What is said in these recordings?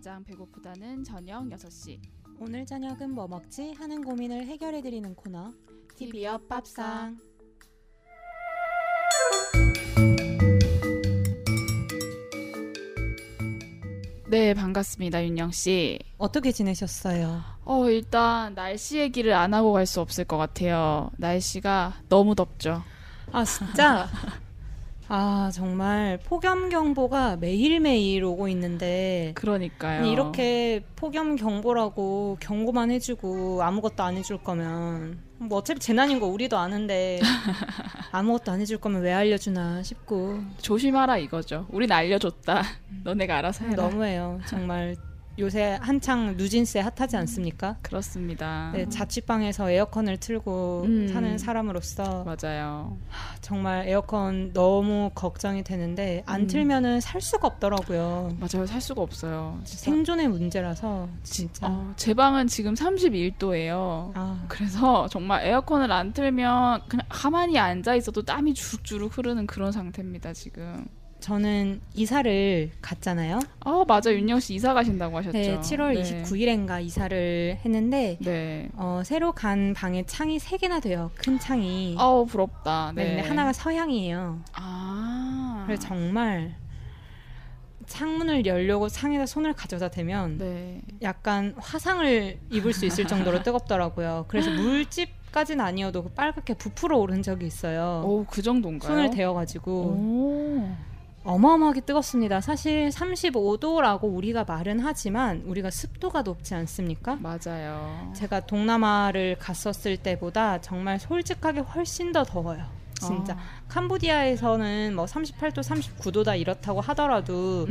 가장 배고프다는 저녁 6시. 오늘 저녁은 뭐 먹지? 하는 고민을 해결해드리는 코너 TV 옆 밥상. 네, 반갑습니다. 윤영씨. 어떻게 지내셨어요? 일단 날씨 얘기를 안 하고 갈 수 없을 것 같아요. 날씨가 너무 덥죠. 아, 진짜? 아, 정말 폭염경보가 매일매일 오고 있는데 그러니까요. 아니, 이렇게 폭염경보라고 경고만 해주고 아무것도 안 해줄 거면 뭐 어차피 재난인 거 우리도 아는데 아무것도 안 해줄 거면 왜 알려주나 싶고. 조심하라 이거죠. 우린 알려줬다. 너네가 알아서 해라. 너무해요. 정말 요새 한창 누진세 핫하지 않습니까? 그렇습니다. 네, 자취방에서 에어컨을 틀고 사는 사람으로서 맞아요. 정말 에어컨 너무 걱정이 되는데 안 틀면은 살 수가 없더라고요. 맞아요. 살 수가 없어요. 진짜. 생존의 문제라서 진짜. 제 방은 지금 31도예요. 그래서 정말 에어컨을 안 틀면 그냥 가만히 앉아 있어도 땀이 주룩주룩 흐르는 그런 상태입니다. 지금. 저는 이사를 갔잖아요. 맞아. 윤영 씨 이사 가신다고 하셨죠. 네, 7월 29일인가 이사를 했는데 네. 새로 간 방에 창이 3개나 돼요. 큰 창이. 부럽다. 네. 근데 하나가 서양이에요. 그래서 정말 창문을 열려고 창에다 손을 가져다 대면 약간 화상을 입을 수 있을 정도로 뜨겁더라고요. 그래서 물집까지는 아니어도 빨갛게 부풀어 오른 적이 있어요. 그 정도인가요? 손을 대어가지고. 어마어마하게 뜨겁습니다. 사실 35도라고 우리가 말은 하지만 우리가 습도가 높지 않습니까? 맞아요. 제가 동남아를 갔었을 때보다 정말 솔직하게 훨씬 더 더워요. 진짜. 캄보디아에서는 뭐 38도, 39도다 이렇다고 하더라도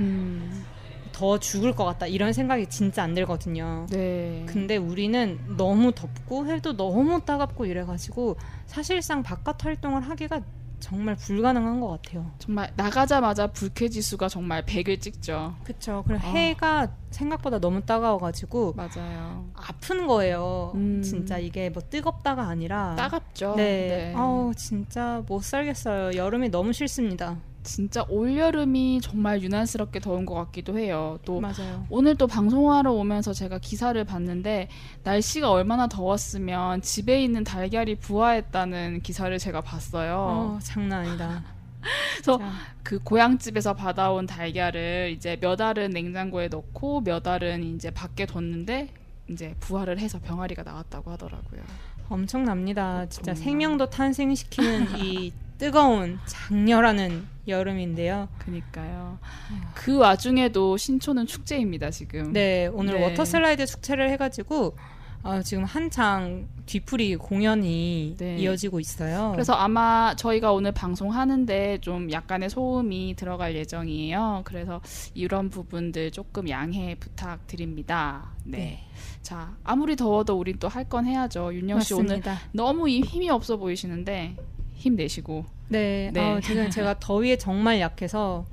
더 죽을 것 같다 이런 생각이 진짜 안 들거든요. 네. 근데 우리는 너무 덥고 해도 너무 따갑고 이래가지고 사실상 바깥 활동을 하기가 정말 불가능한 것 같아요. 정말 나가자마자 불쾌지수가 정말 100을 찍죠. 그렇죠. 그리고 해가 생각보다 너무 따가워가지고 맞아요. 아픈 거예요. 진짜 이게 뭐 뜨겁다가 아니라 따갑죠. 네. 진짜 못 살겠어요. 여름이 너무 싫습니다. 진짜 올여름이 정말 유난스럽게 더운 것 같기도 해요. 또 맞아요. 오늘 또 방송하러 오면서 제가 기사를 봤는데 날씨가 얼마나 더웠으면 집에 있는 달걀이 부화했다는 기사를 제가 봤어요. 장난 아니다. 그래서 그 고향집에서 받아온 달걀을 이제 몇 알은 냉장고에 넣고 몇 알은 이제 밖에 뒀는데 이제 부화를 해서 병아리가 나왔다고 하더라고요. 엄청납니다. 진짜 생명도 탄생시키는 이 뜨거운 장렬하는 여름인데요. 그러니까요. 그 와중에도 신촌은 축제입니다, 지금. 네, 오늘 워터슬라이드 축제를 해가지고 지금 한창 뒤풀이 공연이 이어지고 있어요. 그래서 아마 저희가 오늘 방송하는데 좀 약간의 소음이 들어갈 예정이에요. 그래서 이런 부분들 조금 양해 부탁드립니다. 네. 자, 아무리 더워도 우린 또 할 건 해야죠. 윤영 씨 오늘 너무 힘이 없어 보이시는데 힘내시고. 네. 지금 제가 더위에 정말 약해서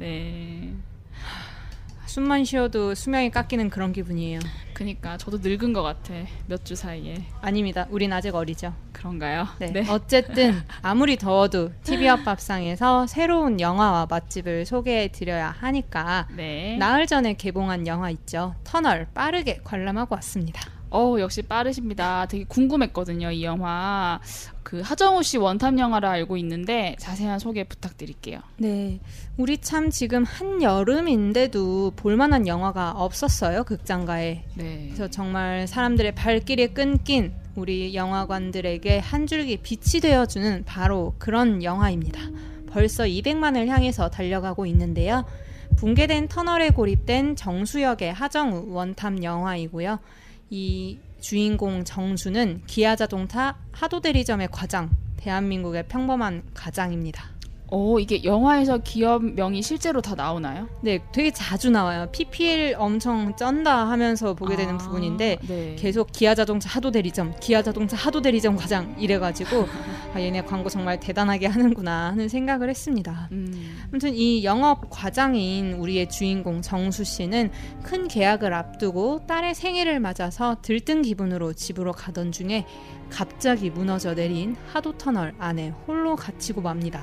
숨만 쉬어도 수명이 깎이는 그런 기분이에요. 그러니까 저도 늙은 것 같아. 몇 주 사이에. 아닙니다. 우린 아직 어리죠. 그런가요? 네. 어쨌든 아무리 더워도 TV 옆 밥상에서 새로운 영화와 맛집을 소개해드려야 하니까 나흘 전에 개봉한 영화 있죠. 터널 빠르게 관람하고 왔습니다. 역시 빠르십니다. 되게 궁금했거든요, 이 영화. 그 하정우 씨 원탑 영화를 알고 있는데 자세한 소개 부탁드릴게요. 네, 우리 참 지금 한여름인데도 볼만한 영화가 없었어요, 극장가에. 그래서 정말 사람들의 발길이 끊긴 우리 영화관들에게 한 줄기 빛이 되어주는 바로 그런 영화입니다. 벌써 200만을 향해서 달려가고 있는데요. 붕괴된 터널에 고립된 정수역의 하정우 원탑 영화이고요. 이 주인공 정수는 기아자동차 하도대리점의 과장, 대한민국의 평범한 가장입니다. 이게 영화에서 기업명이 실제로 다 나오나요? 네, 되게 자주 나와요. PPL 엄청 쩐다 하면서 보게 되는 부분인데 계속 기아자동차 하도대리점, 기아자동차 하도대리점 과장 이래가지고 얘네 광고 정말 대단하게 하는구나 하는 생각을 했습니다. 아무튼 이 영업 과장인 우리의 주인공 정수 씨는 큰 계약을 앞두고 딸의 생일을 맞아서 들뜬 기분으로 집으로 가던 중에 갑자기 무너져 내린 하도터널 안에 홀로 갇히고 맙니다.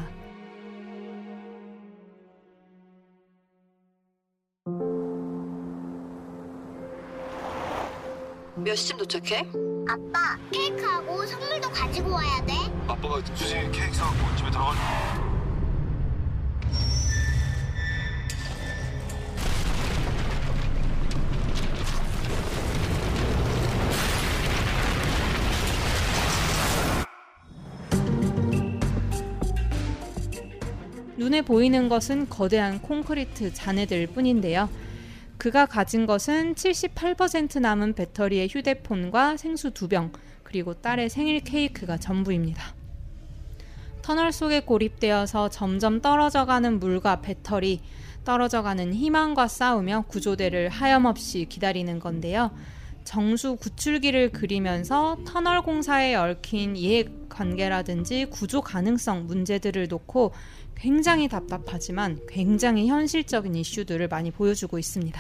몇 시쯤 도착해? 아빠, 케이크하고 선물도 가지고 와야 돼. 아빠가 수진이 케이크 사갖고 집에 들어가. 눈에 보이는 것은 거대한 콘크리트 잔해들 뿐인데요. 그가 가진 것은 78% 남은 배터리의 휴대폰과 생수 2병, 그리고 딸의 생일 케이크가 전부입니다. 터널 속에 고립되어서 점점 떨어져가는 물과 배터리, 떨어져가는 희망과 싸우며 구조대를 하염없이 기다리는 건데요. 정수 구출기를 그리면서 터널 공사에 얽힌 이해관계라든지 구조 가능성 문제들을 놓고 굉장히 답답하지만 굉장히 현실적인 이슈들을 많이 보여주고 있습니다.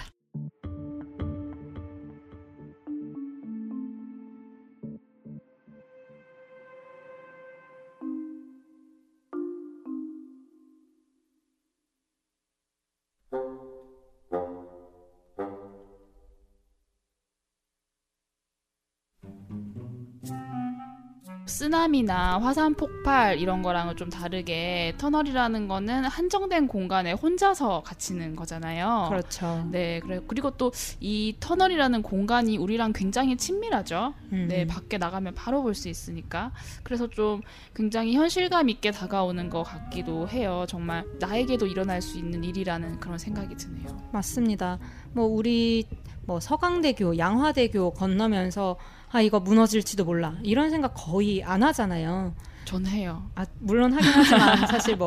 쓰나미나 화산 폭발 이런 거랑은 좀 다르게 터널이라는 거는 한정된 공간에 혼자서 갇히는 거잖아요. 그렇죠. 네, 그리고 또 이 터널이라는 공간이 우리랑 굉장히 친밀하죠. 네, 밖에 나가면 바로 볼 수 있으니까. 그래서 좀 굉장히 현실감 있게 다가오는 것 같기도 해요. 정말 나에게도 일어날 수 있는 일이라는 그런 생각이 드네요. 맞습니다. 우리 서강대교, 양화대교 건너면서 이거 무너질지도 몰라 이런 생각 거의 안 하잖아요. 전 해요. 물론 하긴 하지만 사실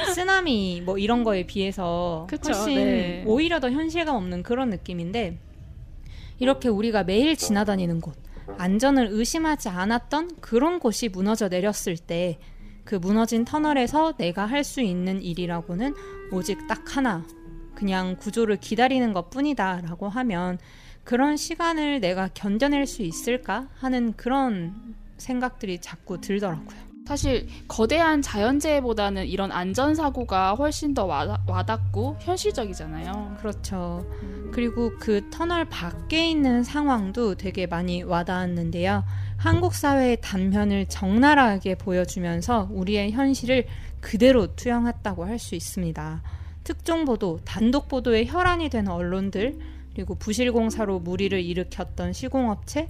쓰나미 이런 거에 비해서 그쵸, 훨씬 네. 오히려 더 현실감 없는 그런 느낌인데, 이렇게 우리가 매일 지나다니는 곳, 안전을 의심하지 않았던 그런 곳이 무너져 내렸을 때 그 무너진 터널에서 내가 할 수 있는 일이라고는 오직 딱 하나, 그냥 구조를 기다리는 것뿐이다 라고 하면 그런 시간을 내가 견뎌낼 수 있을까 하는 그런 생각들이 자꾸 들더라고요. 사실 거대한 자연재해보다는 이런 안전사고가 훨씬 더 와닿고 현실적이잖아요. 그렇죠. 그리고 그 터널 밖에 있는 상황도 되게 많이 와닿았는데요. 한국 사회의 단면을 적나라하게 보여주면서 우리의 현실을 그대로 투영했다고 할 수 있습니다. 특종보도, 단독보도에 혈안이 된 언론들, 그리고 부실공사로 물의를 일으켰던 시공업체,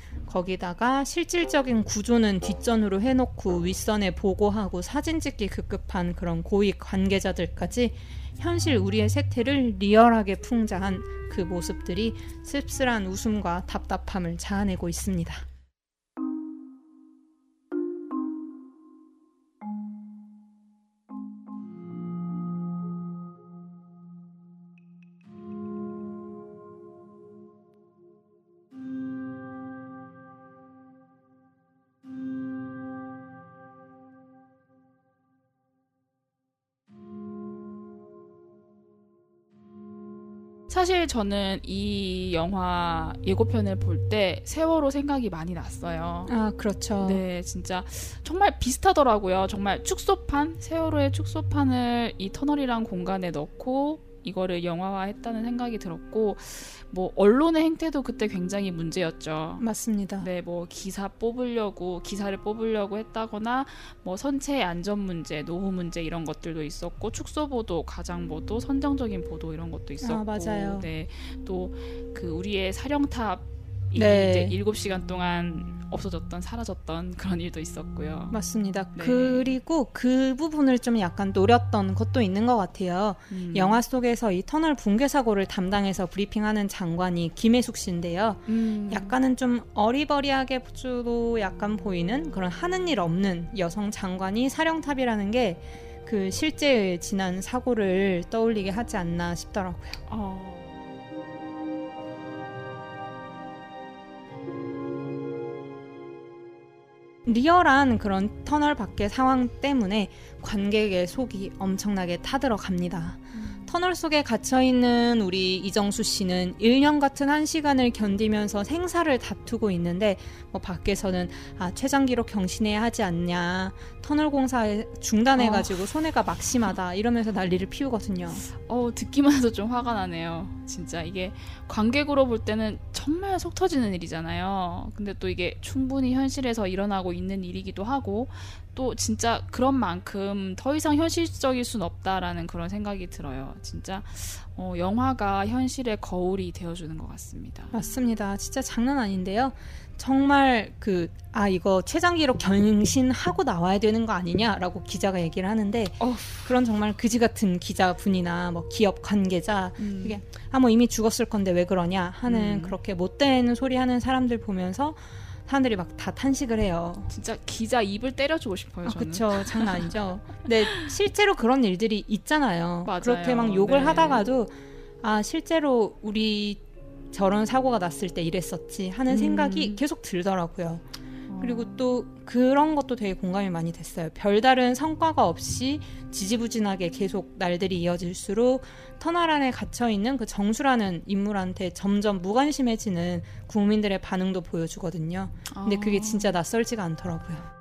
거기다가 실질적인 구조는 뒷전으로 해놓고 윗선에 보고하고 사진 찍기 급급한 그런 고위 관계자들까지 현실 우리의 세태를 리얼하게 풍자한 그 모습들이 씁쓸한 웃음과 답답함을 자아내고 있습니다. 사실 저는 이 영화 예고편을 볼 때 세월호 생각이 많이 났어요. 그렇죠. 네, 진짜 정말 비슷하더라고요. 정말 축소판, 세월호의 축소판을 이 터널이란 공간에 넣고 이거를 영화화했다는 생각이 들었고, 언론의 행태도 그때 굉장히 문제였죠. 맞습니다. 네, 기사를 뽑으려고 했다거나, 선체 안전 문제, 노후 문제 이런 것들도 있었고, 축소 보도, 가장 보도, 선정적인 보도 이런 것도 있었고, 맞아요. 네, 또 우리의 사령탑 네. 이제 7시간 동안 사라졌던 그런 일도 있었고요. 맞습니다. 네. 그리고 그 부분을 좀 약간 노렸던 것도 있는 것 같아요. 영화 속에서 이 터널 붕괴 사고를 담당해서 브리핑하는 장관이 김혜숙 씨인데요. 약간은 좀 어리버리하게도 약간 보이는 그런 하는 일 없는 여성 장관이 사령탑이라는 게 그 실제 지난 사고를 떠올리게 하지 않나 싶더라고요. 리얼한 그런 터널 밖의 상황 때문에 관객의 속이 엄청나게 타들어갑니다. 터널 속에 갇혀있는 우리 이정수 씨는 1년 같은 1시간을 견디면서 생사를 다투고 있는데 밖에서는 최장기로 경신해야 하지 않냐, 터널 공사 중단해가지고 손해가 막심하다 이러면서 난리를 피우거든요. 듣기만 해도 좀 화가 나네요. 진짜 이게 관객으로 볼 때는 정말 속 터지는 일이잖아요. 근데 또 이게 충분히 현실에서 일어나고 있는 일이기도 하고 또 진짜 그런 만큼 더 이상 현실적일 순 없다라는 그런 생각이 들어요. 진짜 영화가 현실의 거울이 되어주는 것 같습니다. 맞습니다. 진짜 장난 아닌데요. 정말 이거 최장 기록 경신하고 나와야 되는 거 아니냐라고 기자가 얘기를 하는데 그런 정말 그지 같은 기자분이나 뭐 기업 관계자 이게 뭐 이미 죽었을 건데 왜 그러냐 하는 그렇게 못된 소리 하는 사람들 보면서 사람들이 막 다 탄식을 해요. 진짜 기자 입을 때려주고 싶어요. 저는. 그렇죠. 장난 아니죠. 근데 실제로 그런 일들이 있잖아요. 맞아요. 그렇게 막 욕을 하다가도 실제로 우리 저런 사고가 났을 때 이랬었지 하는 생각이 계속 들더라고요. 그리고 또 그런 것도 되게 공감이 많이 됐어요. 별다른 성과가 없이 지지부진하게 계속 날들이 이어질수록 터널 안에 갇혀있는 그 정수라는 인물한테 점점 무관심해지는 국민들의 반응도 보여주거든요. 근데 그게 진짜 낯설지가 않더라고요.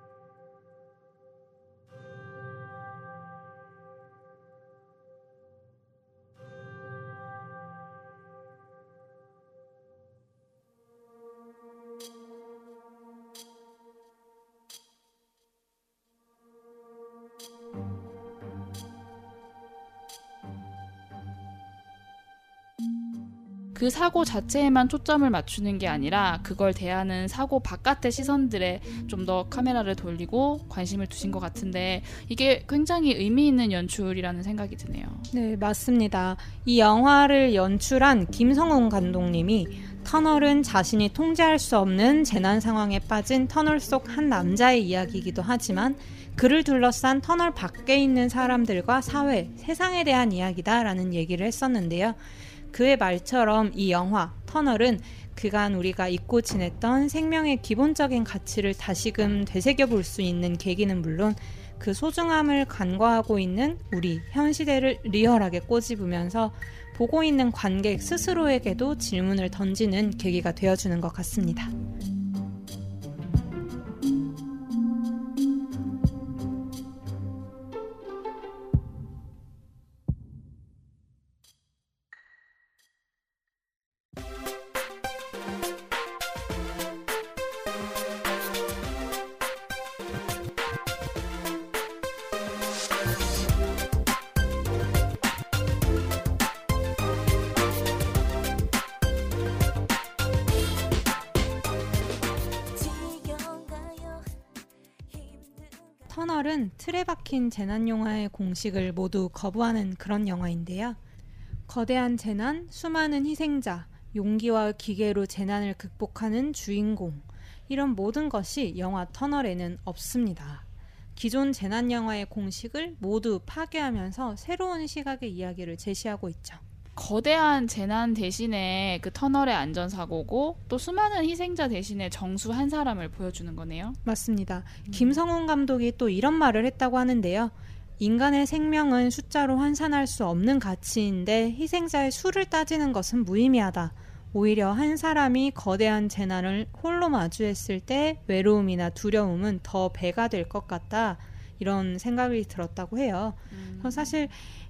그 사고 자체에만 초점을 맞추는 게 아니라 그걸 대하는 사고 바깥의 시선들에 좀 더 카메라를 돌리고 관심을 두신 것 같은데 이게 굉장히 의미 있는 연출이라는 생각이 드네요. 네, 맞습니다. 이 영화를 연출한 김성훈 감독님이 터널은 자신이 통제할 수 없는 재난 상황에 빠진 터널 속 한 남자의 이야기이기도 하지만 그를 둘러싼 터널 밖에 있는 사람들과 사회, 세상에 대한 이야기다라는 얘기를 했었는데요. 그의 말처럼 이 영화 터널은 그간 우리가 잊고 지냈던 생명의 기본적인 가치를 다시금 되새겨볼 수 있는 계기는 물론 그 소중함을 간과하고 있는 우리 현 시대를 리얼하게 꼬집으면서 보고 있는 관객 스스로에게도 질문을 던지는 계기가 되어주는 것 같습니다. 터널은 틀에 박힌 재난영화의 공식을 모두 거부하는 그런 영화인데요. 거대한 재난, 수많은 희생자, 용기와 기계로 재난을 극복하는 주인공, 이런 모든 것이 영화 터널에는 없습니다. 기존 재난영화의 공식을 모두 파괴하면서 새로운 시각의 이야기를 제시하고 있죠. 거대한 재난 대신에 그 터널의 안전사고고 또 수많은 희생자 대신에 정수 한 사람을 보여주는 거네요. 맞습니다. 김성훈 감독이 또 이런 말을 했다고 하는데요. 인간의 생명은 숫자로 환산할 수 없는 가치인데 희생자의 수를 따지는 것은 무의미하다. 오히려 한 사람이 거대한 재난을 홀로 마주했을 때 외로움이나 두려움은 더 배가 될 것 같다. 이런 생각이 들었다고 해요. 사실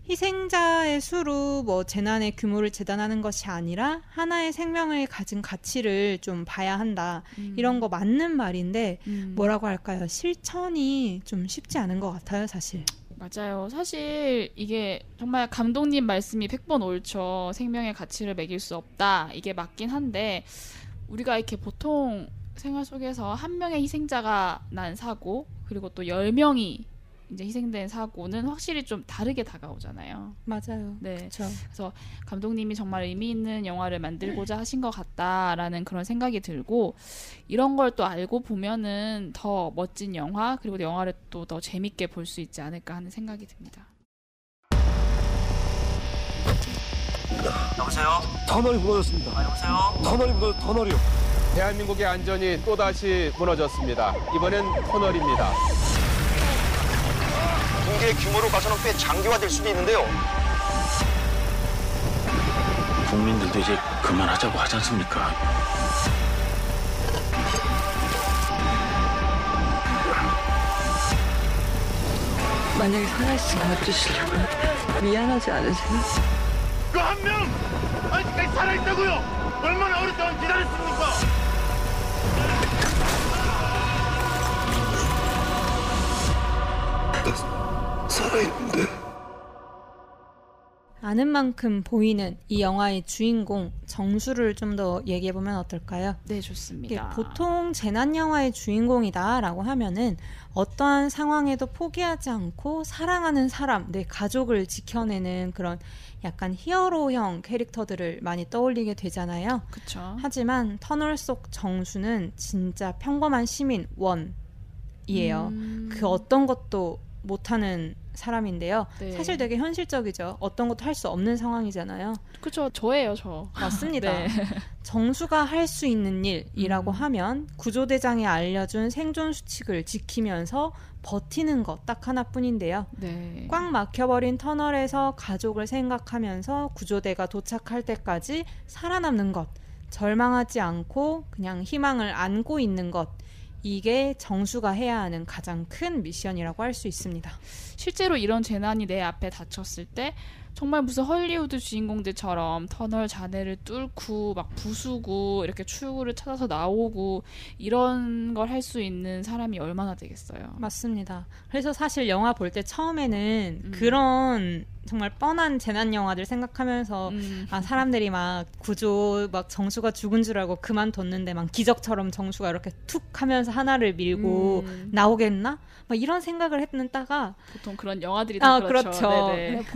희생자의 수로 뭐 재난의 규모를 재단하는 것이 아니라 하나의 생명을 가진 가치를 좀 봐야 한다. 이런 거 맞는 말인데 뭐라고 할까요? 실천이 좀 쉽지 않은 것 같아요, 사실. 맞아요. 사실 이게 정말 감독님 말씀이 100번 옳죠. 생명의 가치를 매길 수 없다. 이게 맞긴 한데 우리가 이렇게 보통 생활 속에서 한 명의 희생자가 난 사고 그리고 또 10명이 이제 희생된 사고는 확실히 좀 다르게 다가오잖아요. 맞아요. 네. 그쵸. 그래서 감독님이 정말 의미 있는 영화를 만들고자 하신 것 같다라는 그런 생각이 들고 이런 걸 또 알고 보면은 더 멋진 영화 그리고 영화를 또 더 재밌게 볼 수 있지 않을까 하는 생각이 듭니다. 여보세요? 터널이 무너졌습니다. 여보세요? 터널이요. 대한민국의 안전이 또다시 무너졌습니다. 이번엔 터널입니다. 붕괴의 규모로 봐서는 꽤 장기화될 수도 있는데요. 국민들도 이제 그만하자고 하지 않습니까? 만약에 살아있으면 어쩌시려고요? 미안하지 않으세요? 그 한 명 아직까지 살아있다고요. 얼마나 오랫동안 기다렸습니까? 살아있는데. 아는 만큼 보이는 이 영화의 주인공 정수를 좀 더 얘기해보면 어떨까요? 네, 좋습니다. 보통 재난 영화의 주인공이다라고 하면은 어떠한 상황에도 포기하지 않고 사랑하는 사람, 내 가족을 지켜내는 그런 약간 히어로형 캐릭터들을 많이 떠올리게 되잖아요. 그쵸. 하지만 터널 속 정수는 진짜 평범한 시민 원이에요. 그 어떤 것도 못하는 사람인데요. 네. 사실 되게 현실적이죠. 어떤 것도 할 수 없는 상황이잖아요. 그렇죠. 저예요, 저. 맞습니다. 네. 정수가 할 수 있는 일이라고 하면 구조대장이 알려준 생존 수칙을 지키면서 버티는 것 딱 하나뿐인데요. 네. 꽉 막혀버린 터널에서 가족을 생각하면서 구조대가 도착할 때까지 살아남는 것, 절망하지 않고 그냥 희망을 안고 있는 것, 이게 정수가 해야 하는 가장 큰 미션이라고 할 수 있습니다. 실제로 이런 재난이 내 앞에 닥쳤을 때 정말 무슨 헐리우드 주인공들처럼 터널 잔해를 뚫고 막 부수고 이렇게 출구를 찾아서 나오고 이런 걸 할 수 있는 사람이 얼마나 되겠어요. 맞습니다. 그래서 사실 영화 볼 때 처음에는 그런 정말 뻔한 재난 영화들 생각하면서 아 사람들이 막 구조 막 정수가 죽은 줄 알고 그만뒀는데 막 기적처럼 정수가 이렇게 툭 하면서 하나를 밀고 나오겠나? 막 이런 생각을 했다가 보통 그런 영화들이 다 그렇죠.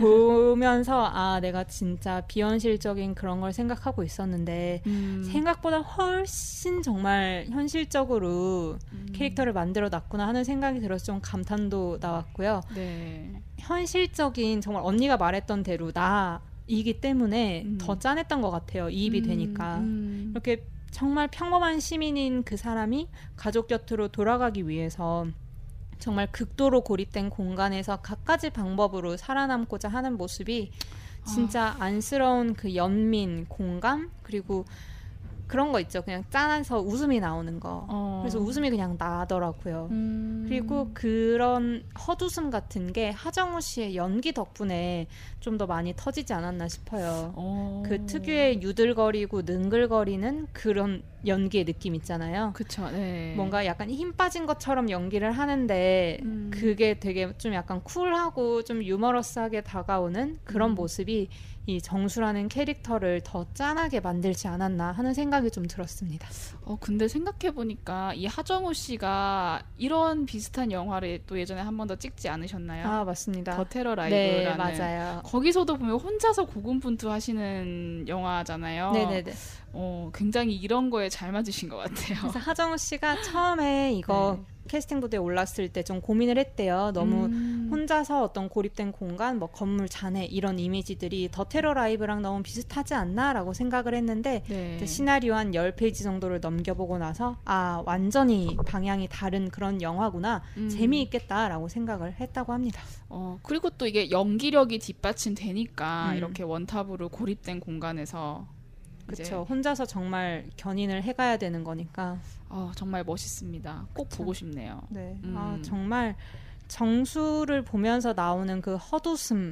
보면서 아 내가 진짜 비현실적인 그런 걸 생각하고 있었는데 생각보다 훨씬 정말 현실적으로 캐릭터를 만들어 놨구나 하는 생각이 들어서 좀 감탄도 나왔고요. 네. 현실적인 정말 언니가 말했던 대로 나이기 때문에 더 짠했던 것 같아요. 이입이 되니까. 이렇게 정말 평범한 시민인 그 사람이 가족 곁으로 돌아가기 위해서 정말 극도로 고립된 공간에서 갖가지 방법으로 살아남고자 하는 모습이 진짜 안쓰러운 그 연민, 공감, 그리고 그런 거 있죠. 그냥 짠해서 웃음이 나오는 거. 그래서 웃음이 그냥 나더라고요. 그리고 그런 헛웃음 같은 게 하정우 씨의 연기 덕분에 좀 더 많이 터지지 않았나 싶어요. 그 특유의 유들거리고 능글거리는 그런 연기의 느낌 있잖아요. 그쵸. 네. 뭔가 약간 힘 빠진 것처럼 연기를 하는데 그게 되게 좀 약간 쿨하고 좀 유머러스하게 다가오는 그런 모습이 이 정수라는 캐릭터를 더 짠하게 만들지 않았나 하는 생각이 좀 들었습니다. 근데 생각해보니까 이 하정우 씨가 이런 비슷한 영화를 또 예전에 한 번 더 찍지 않으셨나요? 아, 맞습니다. 더 테러 라이브라는. 네, 맞아요. 거기서도 보면 혼자서 고군분투 하시는 영화잖아요. 네네네. 굉장히 이런 거에 잘 맞으신 것 같아요. 그래서 하정우 씨가 처음에 이거 캐스팅 무대에 올랐을 때 좀 고민을 했대요. 너무 혼자서 어떤 고립된 공간, 뭐 건물 잔해 이런 이미지들이 더 테러 라이브랑 너무 비슷하지 않나라고 생각을 했는데 시나리오 한 10페이지 정도를 넘겨보고 나서 아 완전히 방향이 다른 그런 영화구나. 재미있겠다라고 생각을 했다고 합니다. 그리고 또 이게 연기력이 뒷받침되니까 이렇게 원탑으로 고립된 공간에서 그렇죠. 혼자서 정말 견인을 해가야 되는 거니까. 정말 멋있습니다. 꼭 보고 싶네요. 네. 정말 정수를 보면서 나오는 그 헛웃음이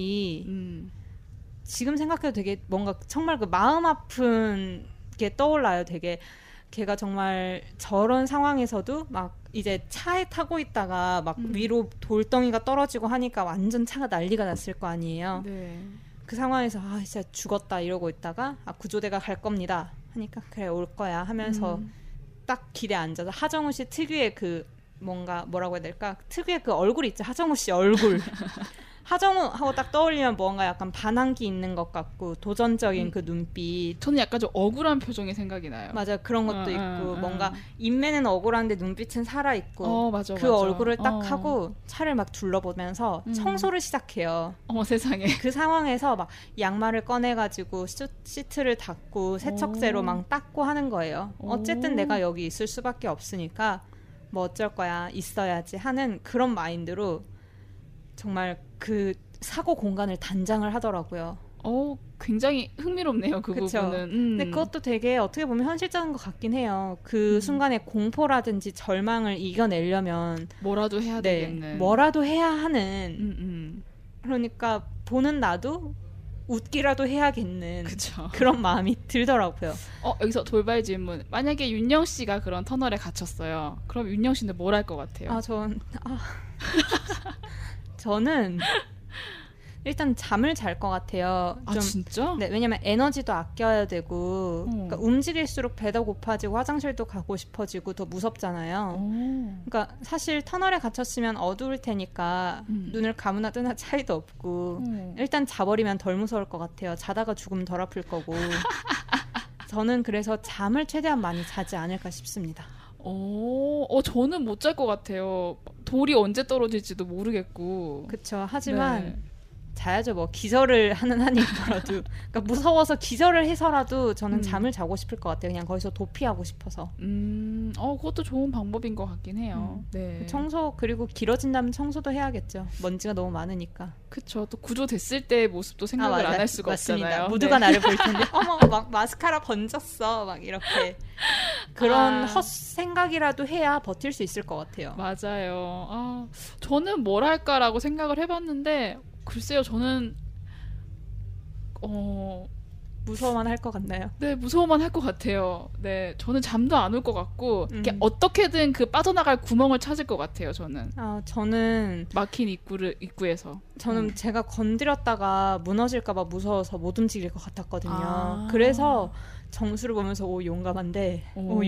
지금 생각해도 되게 뭔가 정말 그 마음 아픈 게 떠올라요. 되게 걔가 정말 저런 상황에서도 막 이제 차에 타고 있다가 막 위로 돌덩이가 떨어지고 하니까 완전 차가 난리가 났을 거 아니에요. 네. 그 상황에서 진짜 죽었다 이러고 있다가 구조대가 갈 겁니다 하니까 그래 올 거야 하면서 딱 길에 앉아서 하정우 씨 특유의 그 뭔가 뭐라고 해야 될까 특유의 그 얼굴 있죠. 하정우 씨 얼굴 하정우하고 딱 떠올리면 뭔가 약간 반항기 있는 것 같고 도전적인 그 눈빛. 저는 약간 좀 억울한 표정이 생각이 나요. 맞아요. 그런 것도 있고 뭔가 인매는 억울한데 눈빛은 살아있고 맞아, 그 얼굴을 딱 하고 차를 막 둘러보면서 청소를 시작해요. 세상에. 그 상황에서 막 양말을 꺼내가지고 시트를 닦고 세척제로 막 닦고 하는 거예요. 어쨌든 내가 여기 있을 수밖에 없으니까 뭐 어쩔 거야 있어야지 하는 그런 마인드로 정말 그 사고 공간을 단장을 하더라고요. 굉장히 흥미롭네요. 그 그쵸? 부분은. 근데 그것도 되게 어떻게 보면 현실적인 것 같긴 해요. 그 순간에 공포라든지 절망을 이겨내려면 뭐라도 해야 되겠는. 뭐라도 해야 하는. 그러니까 보는 나도 웃기라도 해야겠는 그쵸. 그런 마음이 들더라고요. 여기서 돌발 질문. 만약에 윤영 씨가 그런 터널에 갇혔어요. 그럼 윤영 씨는 뭘 할 것 같아요? 저는 일단 잠을 잘 것 같아요. 좀, 진짜? 네, 왜냐면 에너지도 아껴야 되고 그러니까 움직일수록 배도 고파지고 화장실도 가고 싶어지고 더 무섭잖아요. 그러니까 사실 터널에 갇혔으면 어두울 테니까 눈을 감으나 뜨나 차이도 없고 일단 자버리면 덜 무서울 것 같아요. 자다가 죽으면 덜 아플 거고. 저는 그래서 잠을 최대한 많이 자지 않을까 싶습니다. 저는 못 잘 것 같아요. 돌이 언제 떨어질지도 모르겠고. 그렇죠. 하지만 자야죠. 뭐 기절을 하는 한이 있더라도 그러니까 무서워서 기절을 해서라도 저는 잠을 자고 싶을 것 같아요. 그냥 거기서 도피하고 싶어서. 그것도 좋은 방법인 것 같긴 해요. 네. 청소 그리고 길어진다면 청소도 해야겠죠. 먼지가 너무 많으니까. 그렇죠. 또 구조됐을 때의 모습도 생각을 안 할 수가 없잖아요. 모두가 나를 볼 텐데 어머 막 마스카라 번졌어 막 이렇게 그런 헛생각이라도 해야 버틸 수 있을 것 같아요. 맞아요. 저는 뭘 할까라고 생각을 해봤는데 글쎄요, 저는 무서워만 할 것 같나요? 네, 무서워만 할 것 같아요. 네, 저는 잠도 안 올 것 같고 이렇게 어떻게든 그 빠져나갈 구멍을 찾을 것 같아요. 저는 막힌 입구에서 저는 제가 건드렸다가 무너질까봐 무서워서 못 움직일 것 같았거든요. 그래서 정수를 보면서 용감한데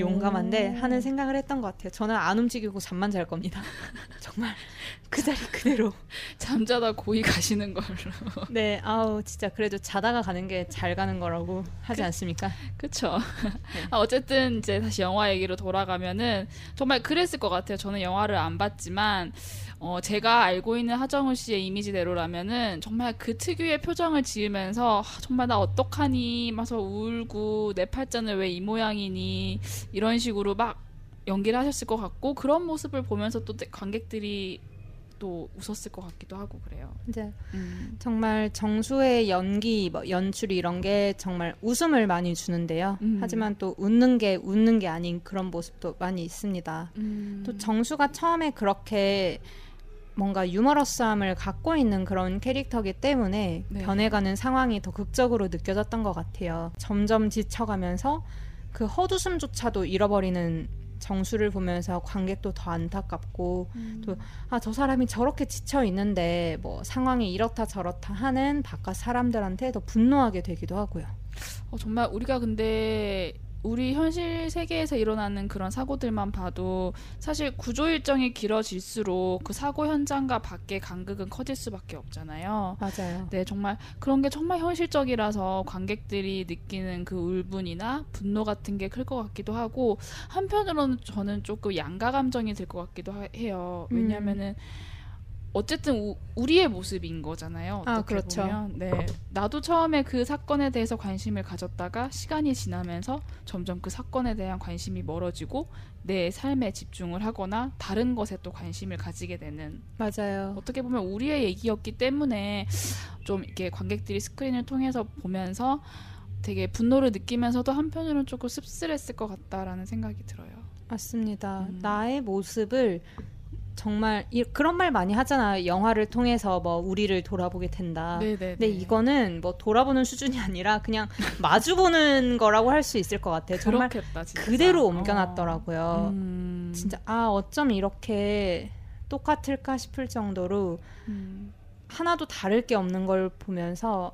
하는 생각을 했던 것 같아요. 저는 안 움직이고 잠만 잘 겁니다. 정말 그 자리 그대로 잠자다 고이 가시는 걸로. 네, 진짜 그래도 자다가 가는 게 잘 가는 거라고 하지 않습니까? 그렇죠. 네. 어쨌든 이제 다시 영화 얘기로 돌아가면은 정말 그랬을 것 같아요. 저는 영화를 안 봤지만 제가 알고 있는 하정우 씨의 이미지대로라면은 정말 그 특유의 표정을 지으면서 정말 나 어떡하니 마서 울고 내 팔자는 왜 이 모양이니 이런 식으로 막 연기를 하셨을 것 같고 그런 모습을 보면서 또 관객들이 또 웃었을 것 같기도 하고 그래요. 이제 정말 정수의 연기, 연출 이런 게 정말 웃음을 많이 주는데요. 하지만 또 웃는 게 아닌 그런 모습도 많이 있습니다. 또 정수가 처음에 그렇게 뭔가 유머러스함을 갖고 있는 그런 캐릭터이기 때문에 변해가는 상황이 더 극적으로 느껴졌던 것 같아요. 점점 지쳐가면서 그 헛웃음조차도 잃어버리는 정수를 보면서 관객도 더 안타깝고 또 저 사람이 저렇게 지쳐 있는데 뭐 상황이 이렇다 저렇다 하는 바깥 사람들한테 더 분노하게 되기도 하고요. 정말 우리가 근데 우리 현실 세계에서 일어나는 그런 사고들만 봐도 사실 구조 일정이 길어질수록 그 사고 현장과 밖의 간극은 커질 수밖에 없잖아요. 맞아요. 네, 정말 그런 게 정말 현실적이라서 관객들이 느끼는 그 울분이나 분노 같은 게 클 것 같기도 하고 한편으로는 저는 조금 양가 감정이 들 것 같기도 해요. 왜냐하면은 어쨌든 우리의 모습인 거잖아요. 어떻게 그렇죠. 보면. 네, 나도 처음에 그 사건에 대해서 관심을 가졌다가 시간이 지나면서 점점 그 사건에 대한 관심이 멀어지고 내 삶에 집중을 하거나 다른 것에 또 관심을 가지게 되는. 맞아요. 어떻게 보면 우리의 얘기였기 때문에 좀 이렇게 관객들이 스크린을 통해서 보면서 되게 분노를 느끼면서도 한편으로는 조금 씁쓸했을 것 같다라는 생각이 들어요. 맞습니다. 나의 모습을 정말 그런 말 많이 하잖아요. 영화를 통해서 뭐 우리를 돌아보게 된다. 네네네. 근데 이거는 뭐 돌아보는 수준이 아니라 그냥 마주보는 거라고 할 수 있을 것 같아요. 정말 그렇겠다, 진짜. 그대로 옮겨놨더라고요. 진짜 어쩜 이렇게 똑같을까 싶을 정도로 하나도 다를 게 없는 걸 보면서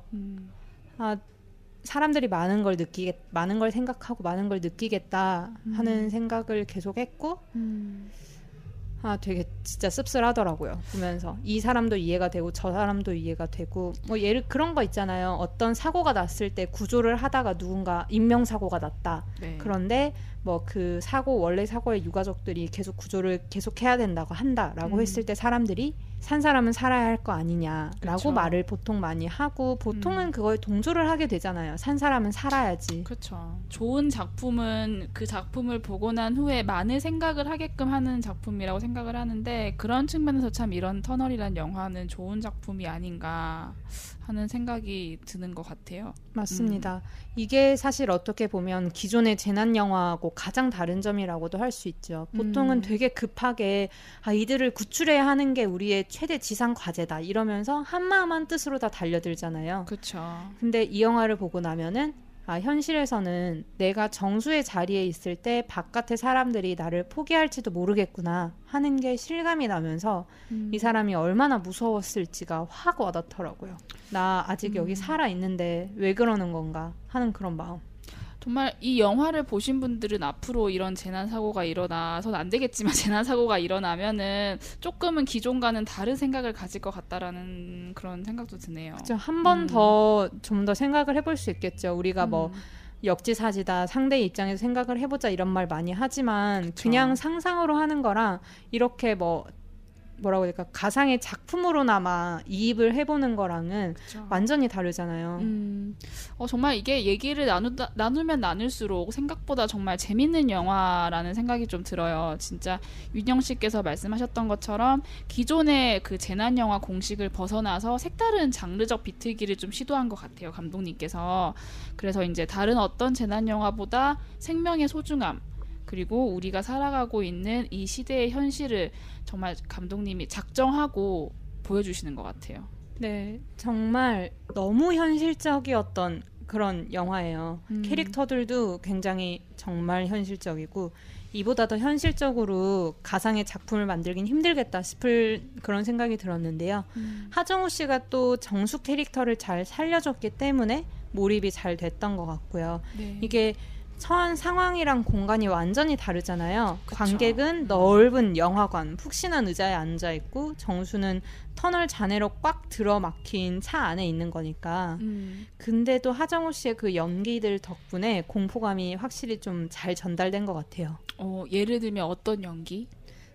사람들이 많은 걸 생각하고 많은 걸 느끼겠다 하는 생각을 계속했고 되게 진짜 씁쓸하더라고요. 보면서 이 사람도 이해가 되고 저 사람도 이해가 되고 뭐 그런 거 있잖아요. 어떤 사고가 났을 때 구조를 하다가 누군가 인명사고가 났다. 네. 그런데 뭐 그 원래 사고의 유가족들이 계속 구조를 계속 해야 된다고 한다라고 했을 때 사람들이 산 사람은 살아야 할 거 아니냐라고 그쵸. 말을 보통 많이 하고 보통은 그거에 동조를 하게 되잖아요. 산 사람은 살아야지. 그렇죠. 좋은 작품은 그 작품을 보고 난 후에 많은 생각을 하게끔 하는 작품이라고 생각을 하는데 그런 측면에서 참 이런 터널이란 영화는 좋은 작품이 아닌가 하는 생각이 드는 것 같아요. 맞습니다. 이게 사실 어떻게 보면 기존의 재난 영화하고 가장 다른 점이라고도 할 수 있죠. 보통은 되게 급하게 이들을 구출해야 하는 게 우리의 최대 지상 과제다 이러면서 한마음 한 뜻으로 다 달려들잖아요. 그렇죠. 근데 이 영화를 보고 나면은 현실에서는 내가 정수의 자리에 있을 때 바깥의 사람들이 나를 포기할지도 모르겠구나 하는 게 실감이 나면서 이 사람이 얼마나 무서웠을지가 확 와닿더라고요. 나 아직 여기 살아있는데 왜 그러는 건가 하는 그런 마음. 정말 이 영화를 보신 분들은 앞으로 이런 재난사고가 일어나서는 안 되겠지만 재난사고가 일어나면은 조금은 기존과는 다른 생각을 가질 것 같다라는 그런 생각도 드네요. 그렇죠. 한 번 더 좀 더 생각을 해볼 수 있겠죠. 우리가 뭐 역지사지다 상대의 입장에서 생각을 해보자 이런 말 많이 하지만 그쵸. 그냥 상상으로 하는 거랑 이렇게 뭐라고 해야 될까 가상의 작품으로나마 이입을 해보는 거랑은 그쵸. 완전히 다르잖아요. 정말 이게 얘기를 나누면 나눌수록 생각보다 정말 재밌는 영화라는 생각이 좀 들어요. 진짜 윤영 씨께서 말씀하셨던 것처럼 기존의 그 재난 영화 공식을 벗어나서 색다른 장르적 비틀기를 좀 시도한 것 같아요. 감독님께서. 그래서 이제 다른 어떤 재난 영화보다 생명의 소중함 그리고 우리가 살아가고 있는 이 시대의 현실을 정말 감독님이 작정하고 보여주시는 것 같아요. 네, 정말 너무 현실적이었던 그런 영화예요. 캐릭터들도 굉장히 정말 현실적이고 이보다 더 현실적으로 가상의 작품을 만들긴 힘들겠다 싶을 그런 생각이 들었는데요. 하정우 씨가 또 정수 캐릭터를 잘 살려줬기 때문에 몰입이 잘 됐던 것 같고요. 네. 이게 처한 상황이랑 공간이 완전히 다르잖아요. 그쵸. 관객은 넓은 영화관, 푹신한 의자에 앉아있고 정수는 터널 잔해로 꽉 들어막힌 차 안에 있는 거니까. 근데도 하정우 씨의 그 연기들 덕분에 공포감이 확실히 좀 잘 전달된 것 같아요. 예를 들면 어떤 연기?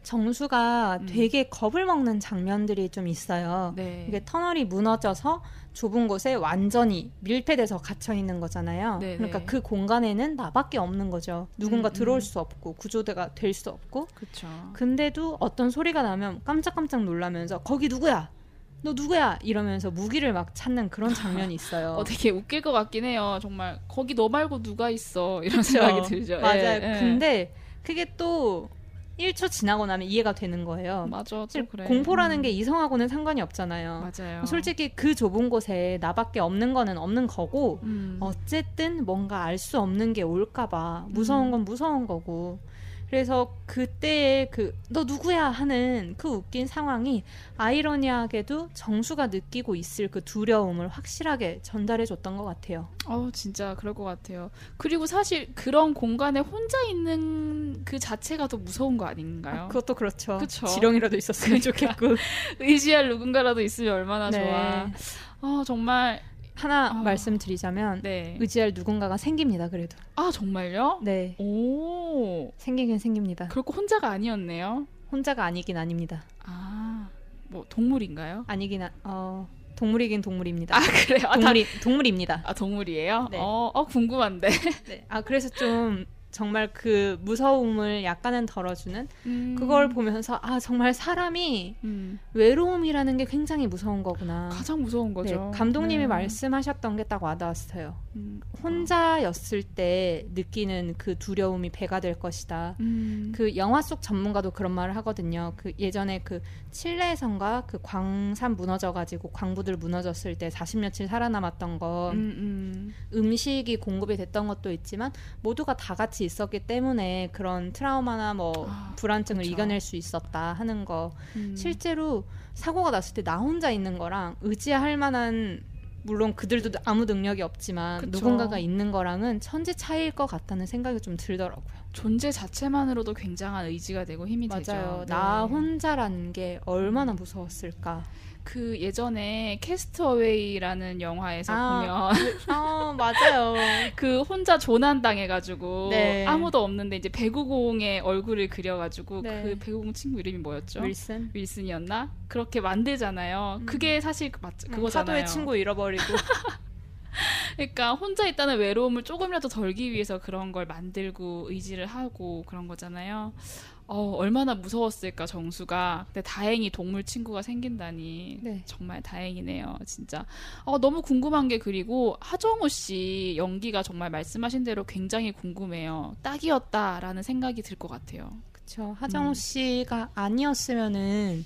정수가 되게 겁을 먹는 장면들이 좀 있어요. 네. 이게 터널이 무너져서 좁은 곳에 완전히 밀폐돼서 갇혀 있는 거잖아요. 네네. 그러니까 그 공간에는 나밖에 없는 거죠. 누군가 들어올 수 없고 구조대가 될 수 없고. 그렇죠. 근데도 어떤 소리가 나면 깜짝깜짝 놀라면서 거기 누구야? 너 누구야? 이러면서 무기를 막 찾는 그런 장면이 있어요. 되게 웃길 것 같긴 해요. 정말 거기 너 말고 누가 있어 이런 생각이 들죠. 맞아요. 예. 근데 그게 또 1초 지나고 나면 이해가 되는 거예요. 맞아, 또 그래. 공포라는 게 이성하고는 상관이 없잖아요. 맞아요. 솔직히 그 좁은 곳에 나밖에 없는 거는 없는 거고 어쨌든 뭔가 알 수 없는 게 올까봐 무서운 건 무서운 거고 그래서 그때의 너 누구야 하는 그 웃긴 상황이 아이러니하게도 정수가 느끼고 있을 그 두려움을 확실하게 전달해줬던 것 같아요. 진짜 그럴 것 같아요. 그리고 사실 그런 공간에 혼자 있는 그 자체가 더 무서운 거 아닌가요? 그것도 그렇죠. 그쵸? 지렁이라도 있었으면 좋겠고 의지할 누군가라도 있으면 얼마나 네. 좋아. 정말 하나 말씀드리자면 네. 의지할 누군가가 생깁니다. 그래도. 정말요? 네. 오. 생기긴 생깁니다. 그렇고 혼자가 아니었네요. 혼자가 아니긴 아닙니다. 뭐 동물인가요? 동물이긴 동물입니다. 그래요? 동물입니다. 동물이에요? 네. 궁금한데. 네. 그래서 좀 정말 그 무서움을 약간은 덜어주는 그걸 보면서 정말 사람이 외로움이라는 게 굉장히 무서운 거구나. 가장 무서운 거죠. 네, 감독님이 말씀하셨던 게 딱 와닿았어요. 혼자였을 때 느끼는 그 두려움이 배가 될 것이다. 그 영화 속 전문가도 그런 말을 하거든요. 그 예전에 그 칠레에선가 그 광산 무너져가지고 광부들 무너졌을 때 40며칠 살아남았던 거 음식이 공급이 됐던 것도 있지만 모두가 다 같이 있었기 때문에 그런 트라우마나 불안증을 그렇죠. 이겨낼 수 있었다 하는 거 실제로 사고가 났을 때 나 혼자 있는 거랑 의지할 만한 물론 그들도 아무 능력이 없지만 그쵸. 누군가가 있는 거랑은 천지 차이일 것 같다는 생각이 좀 들더라고요. 존재 자체만으로도 굉장한 의지가 되고 힘이 되죠. 맞아요. 네. 나 혼자라는 게 얼마나 무서웠을까. 그 예전에 캐스트어웨이라는 영화에서 보면 맞아요. 그 혼자 조난당해가지고 네. 아무도 없는데 이제 배구공의 얼굴을 그려가지고 네. 그 배구공 친구 이름이 뭐였죠? 윌슨이었나? 그렇게 만들잖아요. 그게 사실 그거잖아요. 사도의 친구 잃어버리고. 그러니까 혼자 있다는 외로움을 조금이라도 덜기 위해서 그런 걸 만들고 의지를 하고 그런 거잖아요. 얼마나 무서웠을까 정수가. 근데 다행히 동물 친구가 생긴다니 네. 정말 다행이네요. 진짜 너무 궁금한 게 그리고 하정우 씨 연기가 정말 말씀하신 대로 굉장히 궁금해요. 딱이었다라는 생각이 들 것 같아요. 그렇죠. 하정우 씨가 아니었으면은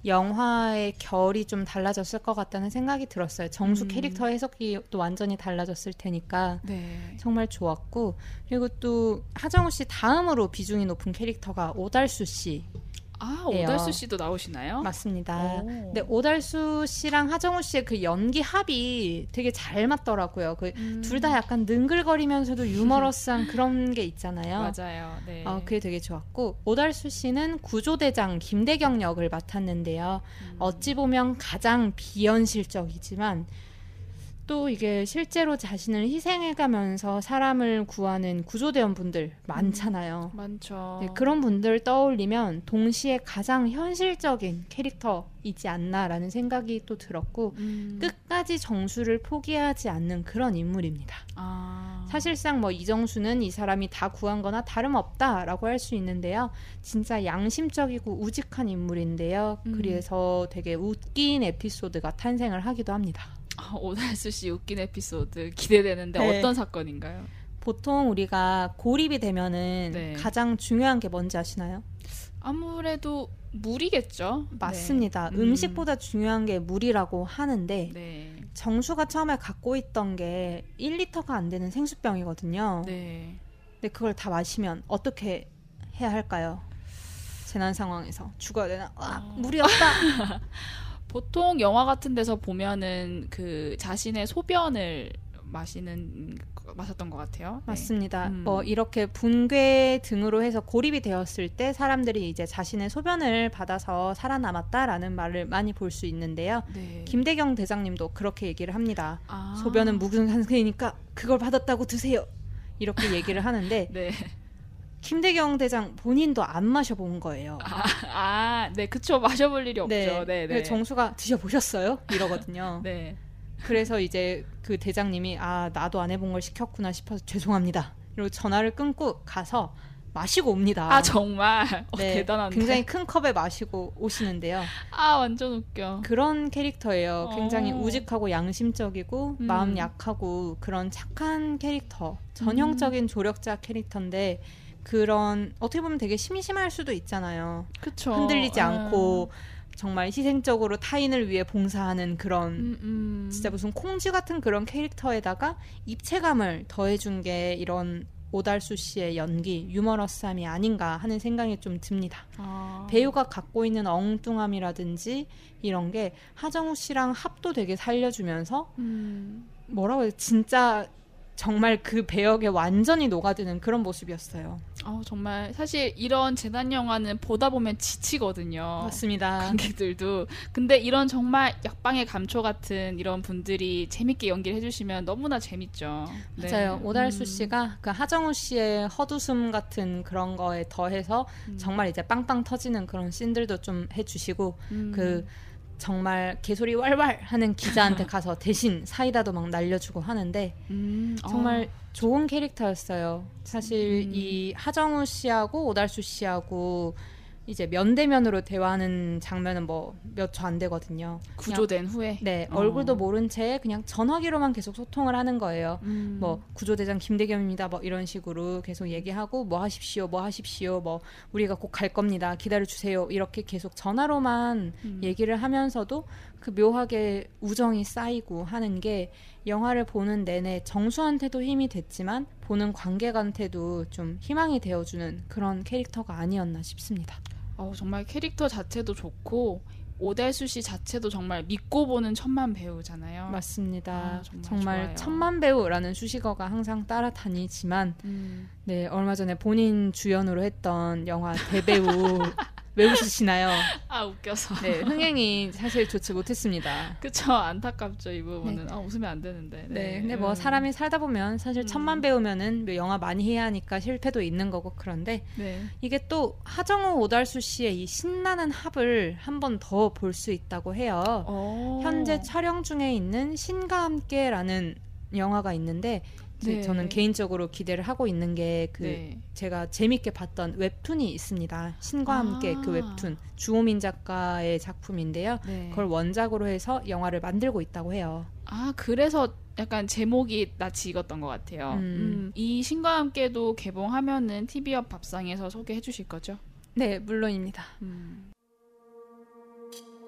영화의 결이 좀 달라졌을 것 같다는 생각이 들었어요. 정수 캐릭터 해석이 또 완전히 달라졌을 테니까 네. 정말 좋았고, 그리고 또 하정우 씨 다음으로 비중이 높은 캐릭터가 오달수 씨. 아, 오달수 씨도 나오시나요? 맞습니다. 오. 근데 오달수 씨랑 하정우 씨의 그 연기 합이 되게 잘 맞더라고요. 그 둘 다 약간 능글거리면서도 유머러스한 그런 게 있잖아요. 맞아요. 네. 그게 되게 좋았고, 오달수 씨는 구조대장 김대경 역을 맡았는데요. 어찌 보면 가장 비현실적이지만 또 이게 실제로 자신을 희생해가면서 사람을 구하는 구조대원분들 많잖아요. 많죠. 네, 그런 분들 떠올리면 동시에 가장 현실적인 캐릭터이지 않나라는 생각이 또 들었고, 끝까지 정수를 포기하지 않는 그런 인물입니다. 사실상 뭐 이정수는 이 사람이 다 구한 거나 다름없다라고 할 수 있는데요. 진짜 양심적이고 우직한 인물인데요. 그래서 되게 웃긴 에피소드가 탄생을 하기도 합니다. 오달수 씨 웃긴 에피소드 기대되는데 네. 어떤 사건인가요? 보통 우리가 고립이 되면은 네. 가장 중요한 게 뭔지 아시나요? 아무래도 물이겠죠. 맞습니다. 네. 음식보다 중요한 게 물이라고 하는데 네. 정수가 처음에 갖고 있던 게 1리터가 안 되는 생수병이거든요. 네. 근데 그걸 다 마시면 어떻게 해야 할까요? 재난 상황에서 죽어야 되나? 물이 없다. 보통 영화 같은 데서 보면은 그 자신의 소변을 마셨던 것 같아요. 네. 맞습니다. 뭐 이렇게 붕괴 등으로 해서 고립이 되었을 때 사람들이 이제 자신의 소변을 받아서 살아남았다라는 말을 많이 볼 수 있는데요. 네. 김대경 대장님도 그렇게 얘기를 합니다. 소변은 묵은 상태니까 그걸 받았다고 드세요. 이렇게 얘기를 하는데 네. 김대경 대장 본인도 안 마셔본 거예요. 네, 그쵸. 마셔볼 일이 없죠. 네, 네. 정수가 드셔보셨어요? 이러거든요. 네. 그래서 이제 그 대장님이 나도 안 해본 걸 시켰구나 싶어서 죄송합니다. 이러고 전화를 끊고 가서 마시고 옵니다. 정말? 네, 대단한데. 굉장히 큰 컵에 마시고 오시는데요. 완전 웃겨. 그런 캐릭터예요. 굉장히 우직하고 양심적이고 마음 약하고 그런 착한 캐릭터. 전형적인 조력자 캐릭터인데 그런 어떻게 보면 되게 심심할 수도 있잖아요. 그쵸. 흔들리지 않고 정말 희생적으로 타인을 위해 봉사하는 그런 진짜 무슨 콩쥐 같은 그런 캐릭터에다가 입체감을 더해준 게 이런 오달수 씨의 연기, 유머러스함이 아닌가 하는 생각이 좀 듭니다. 배우가 갖고 있는 엉뚱함이라든지 이런 게 하정우 씨랑 합도 되게 살려주면서 뭐라고 해야 진짜 정말 그 배역에 완전히 녹아드는 그런 모습이었어요. 정말 사실 이런 재난 영화는 보다 보면 지치거든요. 맞습니다. 관객들도. 근데 이런 정말 역방의 감초 같은 이런 분들이 재밌게 연기를 해주시면 너무나 재밌죠. 네. 맞아요. 오달수 씨가 그 하정우 씨의 헛웃음 같은 그런 거에 더해서 정말 이제 빵빵 터지는 그런 씬들도 좀 해주시고 그 정말 개소리 왈왈 하는 기자한테 가서 대신 사이다도 막 날려주고 하는데 정말 좋은 캐릭터였어요. 사실 이 하정우 씨하고 오달수 씨하고 이제 면대면으로 대화하는 장면은 뭐 몇 초 안 되거든요. 구조된 후에? 네. 얼굴도 모른 채 그냥 전화기로만 계속 소통을 하는 거예요. 뭐 구조대장 김대겸입니다. 뭐 이런 식으로 계속 얘기하고 뭐 하십시오. 뭐 우리가 곧 갈 겁니다. 기다려주세요. 이렇게 계속 전화로만 얘기를 하면서도 그 묘하게 우정이 쌓이고 하는 게 영화를 보는 내내 정수한테도 힘이 됐지만 보는 관객한테도 좀 희망이 되어주는 그런 캐릭터가 아니었나 싶습니다. 정말 캐릭터 자체도 좋고 오달수 씨 자체도 정말 믿고 보는 천만 배우잖아요. 맞습니다. 정말 좋아요. 천만 배우라는 수식어가 항상 따라다니지만 네, 얼마 전에 본인 주연으로 했던 영화 대배우 왜 웃으시나요? 웃겨서. 네, 흥행이 사실 좋지 못했습니다. 그쵸, 안타깝죠, 이 부분은. 네. 웃으면 안 되는데. 네, 근데 뭐 사람이 살다 보면 사실 천만 배우면은 뭐 영화 많이 해야 하니까 실패도 있는 거고 그런데 이게 또 하정우 오달수 씨의 이 신나는 합을 한 번 더 볼 수 있다고 해요. 현재 촬영 중에 있는 신과 함께라는 영화가 있는데 저는 개인적으로 기대를 하고 있는 게 제가 재밌게 봤던 웹툰이 있습니다. 신과 함께 그 웹툰 주호민 작가의 작품인데요. 그걸 원작으로 해서 영화를 만들고 있다고 해요. 그래서 약간 제목이 낯이 익었던 것 같아요. 이 신과 함께도 개봉하면은 TV 옆 밥상에서 소개해 주실 거죠? 네, 물론입니다.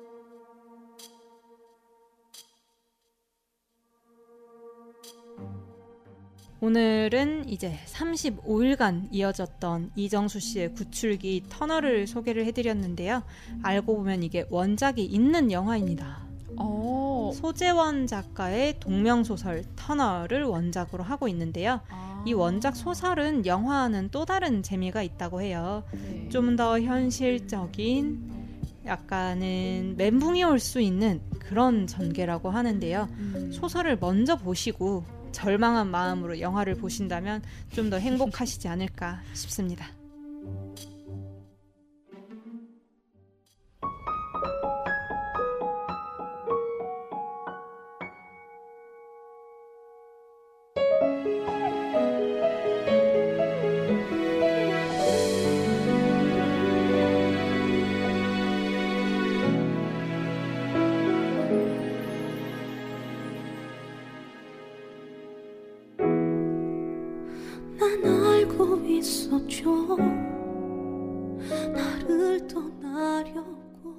오늘은 이제 35일간 이어졌던 이정수 씨의 구출기 터널을 소개를 해드렸는데요. 알고 보면 이게 원작이 있는 영화입니다. 소재원 작가의 동명소설 터널을 원작으로 하고 있는데요. 이 원작 소설은 영화와는 또 다른 재미가 있다고 해요. 좀 더 현실적인 약간은 멘붕이 올 수 있는 그런 전개라고 하는데요. 소설을 먼저 보시고 절망한 마음으로 영화를 보신다면 좀 더 행복하시지 않을까 싶습니다. 난 알고 있었죠. 나를 떠나려고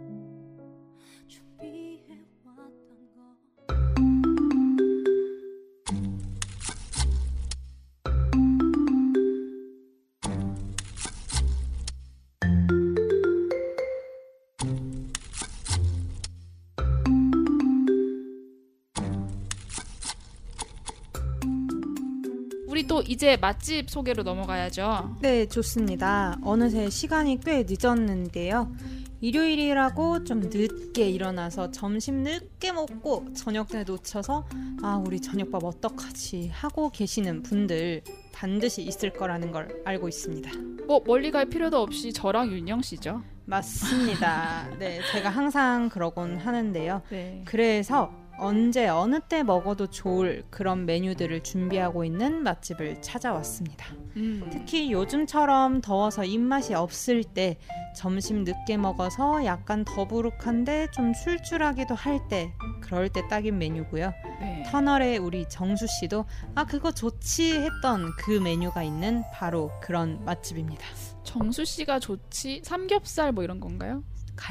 준비해왔던 거. 우리 또 이제 맛집 소개로 넘어가야죠. 네, 좋습니다. 어느새 시간이 꽤 늦었는데요. 일요일이라고 좀 늦게 일어나서 점심 늦게 먹고 저녁 때 놓쳐서 우리 저녁밥 어떡하지 하고 계시는 분들 반드시 있을 거라는 걸 알고 있습니다. 멀리 갈 필요도 없이 저랑 윤영 씨죠. 맞습니다. 네, 제가 항상 그러곤 하는데요. 네. 그래서 언제 어느 때 먹어도 좋을 그런 메뉴들을 준비하고 있는 맛집을 찾아왔습니다. 특히 요즘처럼 더워서 입맛이 없을 때, 점심 늦게 먹어서 약간 더부룩한데 좀 출출하기도 할 때, 그럴 때 딱인 메뉴고요. 네. 터널에 우리 정수 씨도 그거 좋지 했던 그 메뉴가 있는 바로 그런 맛집입니다. 정수 씨가 좋지? 삼겹살 뭐 이런 건가요?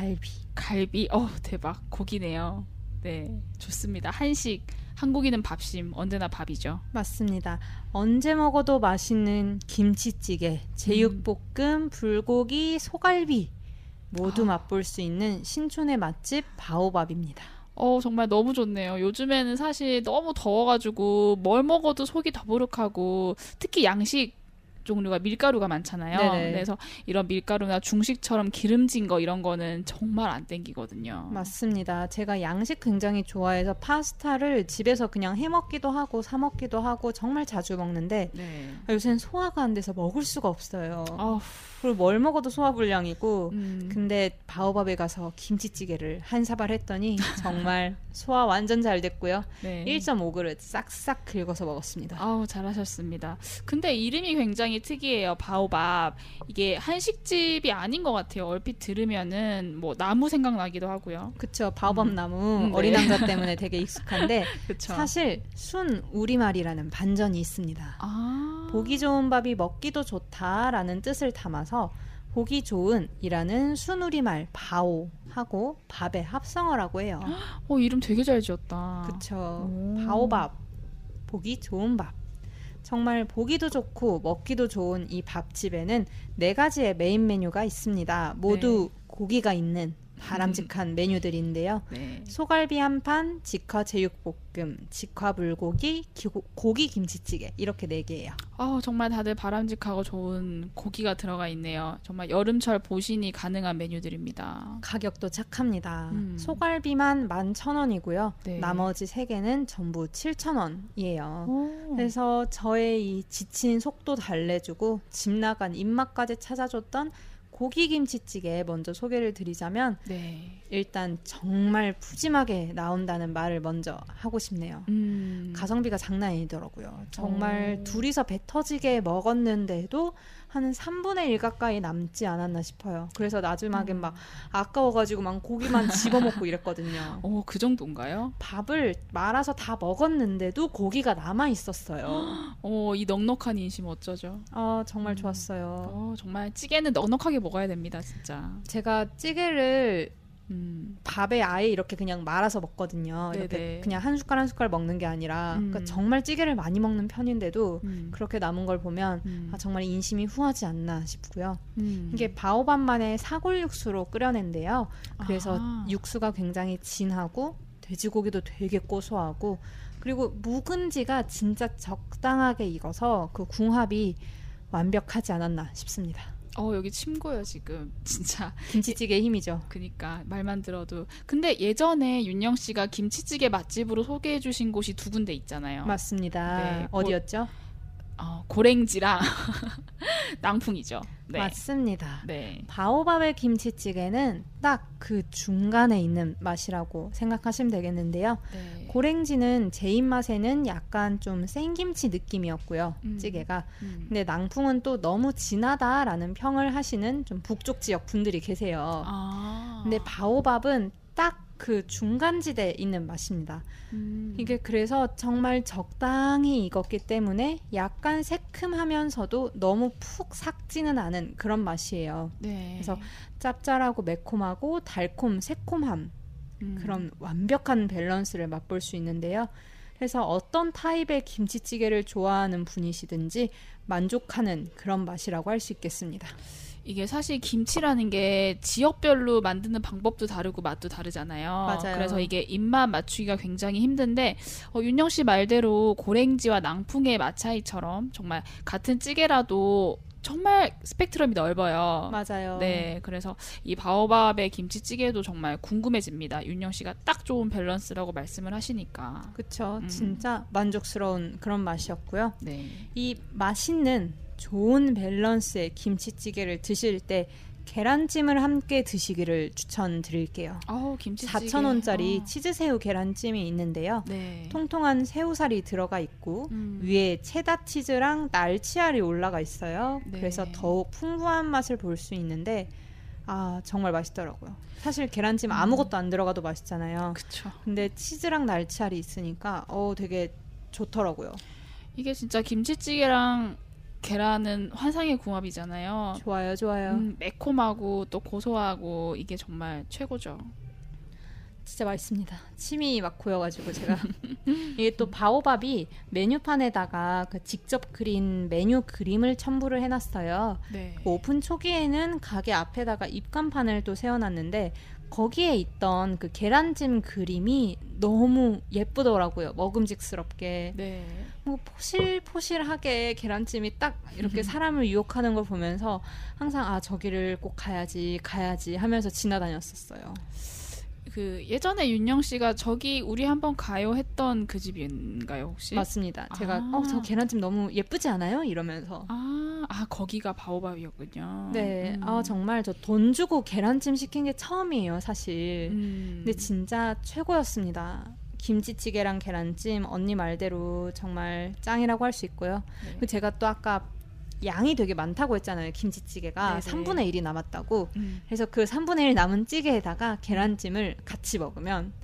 갈비. 대박. 고기네요. 네, 좋습니다. 한식, 한국인은 밥심, 언제나 밥이죠. 맞습니다. 언제 먹어도 맛있는 김치찌개, 제육볶음, 불고기, 소갈비 모두 맛볼 수 있는 신촌의 맛집 바오밥입니다. 정말 너무 좋네요. 요즘에는 사실 너무 더워가지고 뭘 먹어도 속이 더부룩하고, 특히 양식 종류가 밀가루가 많잖아요. 네네. 그래서 이런 밀가루나 중식처럼 기름진 거 이런 거는 정말 안 땡기거든요. 맞습니다. 제가 양식 굉장히 좋아해서 파스타를 집에서 그냥 해 먹기도 하고 사 먹기도 하고 정말 자주 먹는데 네. 요새는 소화가 안 돼서 먹을 수가 없어요. 그리고 뭘 먹어도 소화불량이고 근데 바오밥에 가서 김치찌개를 한 사발 했더니 정말 소화 완전 잘 됐고요. 네. 1.5그릇 싹싹 긁어서 먹었습니다. 잘하셨습니다. 근데 이름이 굉장히 특이해요. 바오밥. 이게 한식집이 아닌 것 같아요. 얼핏 들으면은 뭐 나무 생각나기도 하고요. 그쵸. 바오밥 나무. 네. 어린 왕자 때문에 되게 익숙한데 그쵸. 사실 순 우리말이라는 반전이 있습니다. 보기 좋은 밥이 먹기도 좋다라는 뜻을 담아서 보기 좋은이라는 순우리말 바오하고 밥의 합성어라고 해요. 이름 되게 잘 지었다. 그쵸. 바오밥. 보기 좋은 밥. 정말 보기도 좋고 먹기도 좋은 이 밥집에는 4가지의 메인 메뉴가 있습니다. 모두 고기가 있는 바람직한 메뉴들인데요. 네. 소갈비 한 판, 직화 제육볶음, 직화 불고기, 고기 김치찌개 이렇게 4개예요. 정말 다들 바람직하고 좋은 고기가 들어가 있네요. 정말 여름철 보신이 가능한 메뉴들입니다. 가격도 착합니다. 소갈비만 11,000원이고요. 네. 나머지 3개는 전부 7,000원이에요. 그래서 저의 이 지친 속도 달래주고 집 나간 입맛까지 찾아줬던 고기 김치찌개 먼저 소개를 드리자면 일단 정말 푸짐하게 나온다는 말을 먼저 하고 싶네요. 가성비가 장난이 아니더라고요. 정말 둘이서 배 터지게 먹었는데도 한 3분의 1 가까이 남지 않았나 싶어요. 그래서 나중에 막 아까워가지고 막 고기만 집어먹고 이랬거든요. 그 정도인가요? 밥을 말아서 다 먹었는데도 고기가 남아있었어요. 이 넉넉한 인심 어쩌죠? 정말 좋았어요. 정말 찌개는 넉넉하게 먹어야 됩니다, 진짜. 제가 찌개를 밥에 아예 이렇게 그냥 말아서 먹거든요. 이렇게 그냥 한 숟갈 한 숟갈 먹는 게 아니라 그러니까 정말 찌개를 많이 먹는 편인데도 그렇게 남은 걸 보면 아, 정말 인심이 후하지 않나 싶고요. 이게 바오밥만의 사골 육수로 끓여낸데요. 그래서 육수가 굉장히 진하고 돼지고기도 되게 고소하고 그리고 묵은지가 진짜 적당하게 익어서 그 궁합이 완벽하지 않았나 싶습니다. 여기 침 고요 지금 진짜 김치찌개의 힘이죠. 그니까 말만 들어도. 근데 예전에 윤영 씨가 김치찌개 맛집으로 소개해 주신 곳이 2군데 있잖아요. 맞습니다. 네, 어디였죠? 고랭지랑 낭풍이죠. 네. 맞습니다. 네. 바오밥의 김치찌개는 딱 그 중간에 있는 맛이라고 생각하시면 되겠는데요. 네. 고랭지는 제 입맛에는 약간 좀 생김치 느낌이었고요. 찌개가. 근데 낭풍은 또 너무 진하다라는 평을 하시는 좀 북쪽 지역 분들이 계세요. 근데 바오밥은 딱 그 중간지대에 있는 맛입니다. 이게 그래서 정말 적당히 익었기 때문에 약간 새큼하면서도 너무 푹 삭지는 않은 그런 맛이에요. 네. 그래서 짭짤하고 매콤하고 달콤, 새콤함 그런 완벽한 밸런스를 맛볼 수 있는데요. 그래서 어떤 타입의 김치찌개를 좋아하는 분이시든지 만족하는 그런 맛이라고 할 수 있겠습니다. 이게 사실 김치라는 게 지역별로 만드는 방법도 다르고 맛도 다르잖아요. 맞아요. 그래서 이게 입맛 맞추기가 굉장히 힘든데 윤영 씨 말대로 고랭지와 낭풍의 맛 차이처럼 정말 같은 찌개라도 정말 스펙트럼이 넓어요. 맞아요. 네, 그래서 이 바오밥의 김치찌개도 정말 궁금해집니다. 윤영 씨가 딱 좋은 밸런스라고 말씀을 하시니까. 그렇죠. 진짜 만족스러운 그런 맛이었고요. 네. 이 맛있는 좋은 밸런스의 김치찌개를 드실 때 계란찜을 함께 드시기를 추천드릴게요. 김치찌개. 4,000원짜리 치즈새우 계란찜이 있는데요. 네. 통통한 새우살이 들어가 있고 위에 체다 치즈랑 날치알이 올라가 있어요. 네. 그래서 더욱 풍부한 맛을 볼 수 있는데 정말 맛있더라고요. 사실 계란찜 아무것도 안 들어가도 맛있잖아요. 그쵸. 근데 치즈랑 날치알이 있으니까 되게 좋더라고요. 이게 진짜 김치찌개랑 계란은 환상의 궁합이잖아요. 좋아요, 좋아요. 매콤하고 또 고소하고 이게 정말 최고죠. 진짜 맛있습니다. 침이 막 고여가지고 제가 이게 또 바오밥이 메뉴판에다가 그 직접 그린 메뉴 그림을 첨부를 해놨어요. 네. 오픈 초기에는 가게 앞에다가 입간판을 또 세워놨는데 거기에 있던 그 계란찜 그림이 너무 예쁘더라고요. 먹음직스럽게. 네. 뭐 포실포실하게 계란찜이 딱 이렇게 사람을 유혹하는 걸 보면서 항상 저기를 꼭 가야지 하면서 지나다녔었어요. 그 예전에 윤영 씨가 저기 우리 한번 가요 했던 그 집인가요 혹시? 맞습니다. 제가 저 계란찜 너무 예쁘지 않아요? 이러면서 거기가 바오밥이었군요. 네. 정말 저 돈 주고 계란찜 시킨 게 처음이에요 사실. 근데 진짜 최고였습니다. 김치찌개랑 계란찜 언니 말대로 정말 짱이라고 할 수 있고요. 네. 그리고 제가 또 아까 양이 되게 많다고 했잖아요. 김치찌개가. 네네. 3분의 1이 남았다고. 그래서 그 3분의 1 남은 찌개에다가 계란찜을 같이 먹으면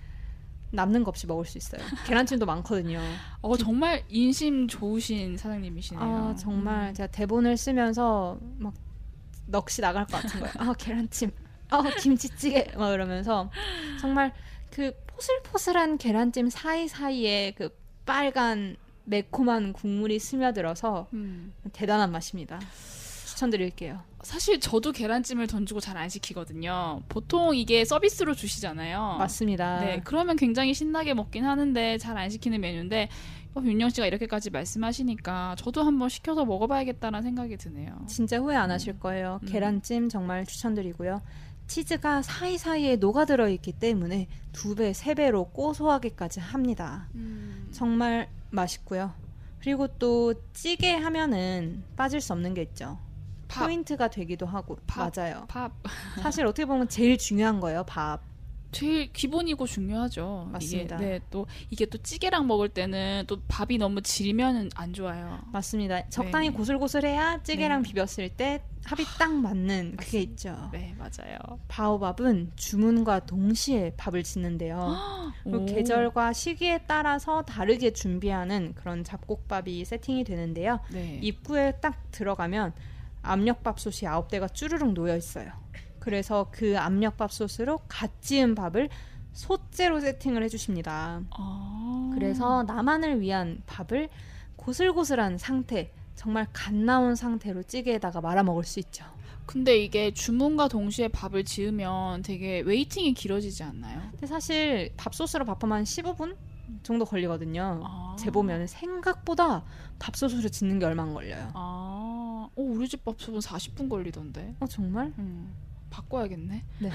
남는 거 없이 먹을 수 있어요. 계란찜도 많거든요. 정말 인심 좋으신 사장님이시네요. 정말 제가 대본을 쓰면서 막 넋이 나갈 것 같은 거예요. 계란찜, 김치찌개 막 이러면서 정말 그 포슬포슬한 계란찜 사이사이에 그 빨간 매콤한 국물이 스며들어서 대단한 맛입니다. 추천드릴게요. 사실 저도 계란찜을 돈 주고 잘 안 시키거든요. 보통 이게 서비스로 주시잖아요. 맞습니다. 네, 그러면 굉장히 신나게 먹긴 하는데 잘 안 시키는 메뉴인데 윤영 씨가 이렇게까지 말씀하시니까 저도 한번 시켜서 먹어봐야겠다는 생각이 드네요. 진짜 후회 안 하실 거예요. 계란찜 정말 추천드리고요. 치즈가 사이사이에 녹아들어 있기 때문에 2배, 3배로 고소하게까지 합니다. 정말 맛있고요. 그리고 또 찌개 하면은 빠질 수 없는 게 있죠. 밥. 포인트가 되기도 하고. 맞아요. 밥. 사실 어떻게 보면 제일 중요한 거예요. 밥. 제일 기본이고 중요하죠. 맞습니다. 이게 또 찌개랑 먹을 때는 또 밥이 너무 질면 안 좋아요. 맞습니다. 적당히 고슬고슬해야 찌개랑 비볐을 때 합이 딱 맞는 그게 있죠. 네, 맞아요. 바오밥은 주문과 동시에 밥을 짓는데요. 그리고 계절과 시기에 따라서 다르게 준비하는 그런 잡곡밥이 세팅이 되는데요. 입구에 딱 들어가면 압력밥솥이 9대가 쭈르륵 놓여 있어요. 그래서 그 압력밥솥으로 갓 지은 밥을 소째로 세팅을 해주십니다. 그래서 나만을 위한 밥을 고슬고슬한 상태, 정말 갓 나온 상태로 찌개에다가 말아 먹을 수 있죠. 근데 이게 주문과 동시에 밥을 지으면 되게 웨이팅이 길어지지 않나요? 근데 사실 밥솥으로 밥하면 한 15분 정도 걸리거든요. 재보면 생각보다 밥솥으로 짓는 게 얼마 안 걸려요. 우리 집 밥솥은 40분 걸리던데. 정말? 바꿔야겠네. 네.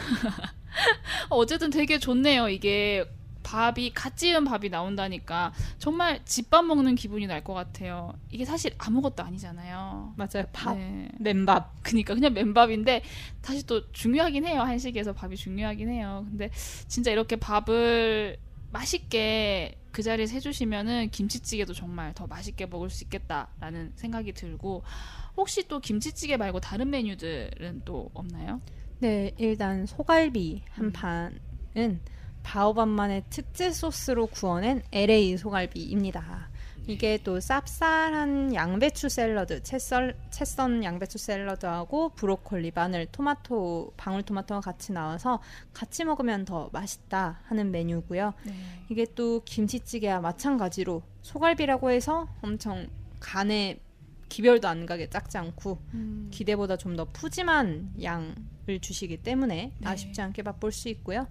어쨌든 되게 좋네요. 이게 갓 지은 밥이 나온다니까 정말 집밥 먹는 기분이 날 것 같아요. 이게 사실 아무것도 아니잖아요. 맞아요. 밥, 네. 맨밥. 그러니까 그냥 맨밥인데 사실 또 중요하긴 해요. 한식에서 밥이 중요하긴 해요. 근데 진짜 이렇게 밥을 맛있게 그 자리에서 해주시면은 김치찌개도 정말 더 맛있게 먹을 수 있겠다라는 생각이 들고, 혹시 또 김치찌개 말고 다른 메뉴들은 또 없나요? 네, 일단 소갈비 한 판은 바오밥만의 특제 소스로 구워낸 LA 소갈비입니다. 이게 또 쌉쌀한 양배추 샐러드, 채썬 양배추 샐러드하고 브로콜리, 마늘, 토마토, 방울토마토가 같이 나와서 같이 먹으면 더 맛있다 하는 메뉴고요. 네. 이게 또 김치찌개와 마찬가지로 소갈비라고 해서 엄청 간에 기별도 안 가게 작지 않고 기대보다 좀 더 푸짐한 양을 주시기 때문에 아쉽지 않게 맛볼 수 있고요.